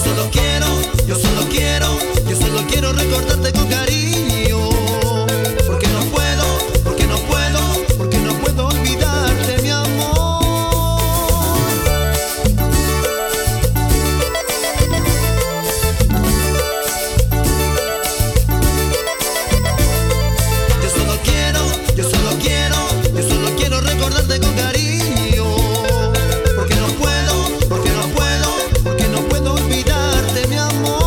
yo solo quiero recordarte con cariño. Porque no puedo, porque no puedo, porque no puedo olvidarte, mi amor. Yo solo quiero, yo solo quiero, yo solo quiero recordarte con cariño. Porque no puedo, porque no puedo, porque no puedo olvidarte, mi amor.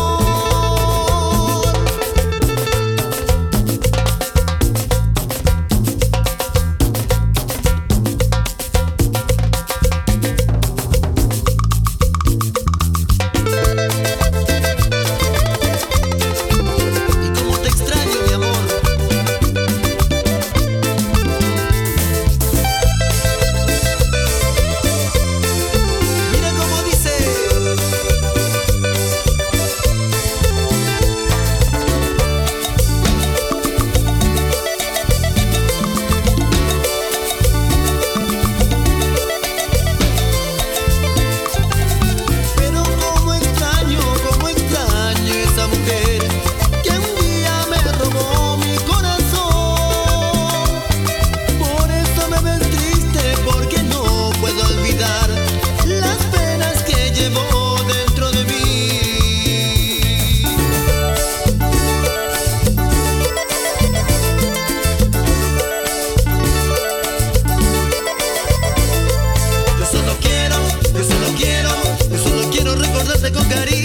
Y cómo te extraño, mi amor. Mira cómo dice. Pero cómo extraño esa mujer que un día me robó mi corazón. Por eso me ves triste, porque no puedo olvidar las penas que llevo dentro de mí. Yo solo quiero, yo solo quiero, yo solo quiero recordarte con cariño.